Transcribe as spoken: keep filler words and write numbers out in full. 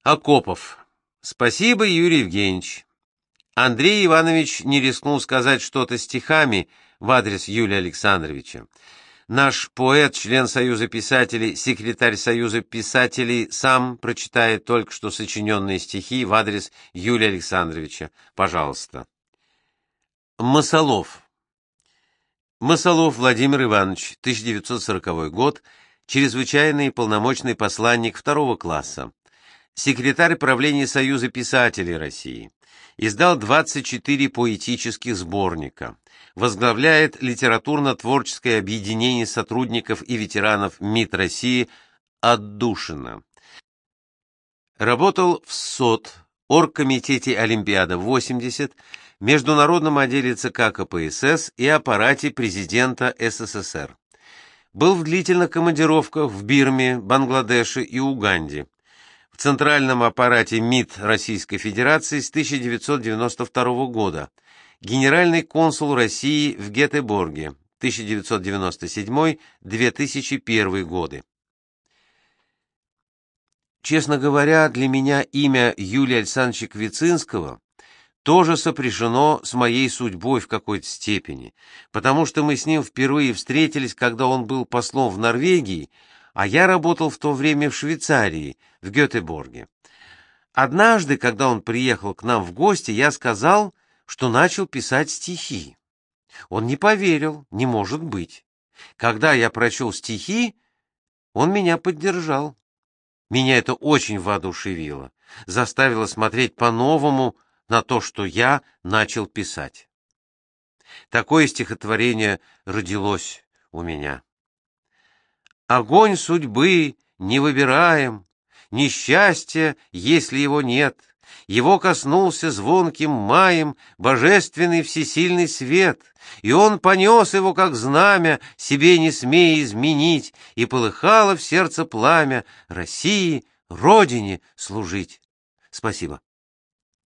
Акопов. Спасибо, Юрий Евгеньевич. Андрей Иванович не рискнул сказать что-то стихами в адрес Юлия Александровича. Наш поэт, член Союза писателей, секретарь Союза писателей, сам прочитает только что сочиненные стихи в адрес Юлия Александровича. Пожалуйста. Масолов. Масолов Владимир Иванович, тысяча девятьсот сороковой год, чрезвычайный и полномочный посланник второго класса, секретарь правления Союза писателей России, издал двадцать четыре поэтических сборника, возглавляет литературно-творческое объединение сотрудников и ветеранов МИД России «Отдушина». Работал в СОТ, Оргкомитете Олимпиада-восемьдесят, Международном отделе ЦК КПСС и аппарате президента СССР. Был в длительных командировках в Бирме, Бангладеше и Уганде. В центральном аппарате МИД Российской Федерации с тысяча девятьсот девяносто второго года, генеральный консул России в Гетеборге тысяча девятьсот девяносто седьмой — две тысячи первый годы. Честно говоря, для меня имя Юлия Александровича Квицинского тоже сопряжено с моей судьбой в какой-то степени, потому что мы с ним впервые встретились, когда он был послом в Норвегии, а я работал в то время в Швейцарии, в Гетеборге. Однажды, когда он приехал к нам в гости, я сказал, что начал писать стихи. Он не поверил, не может быть. Когда я прочел стихи, он меня поддержал. Меня это очень воодушевило, заставило смотреть по-новому на то, что я начал писать. Такое стихотворение родилось у меня. Огонь судьбы не выбираем, несчастья, если его нет, его коснулся звонким маем божественный всесильный свет, и он понес его, как знамя, себе не смея изменить, и полыхало в сердце пламя России, Родине служить. Спасибо.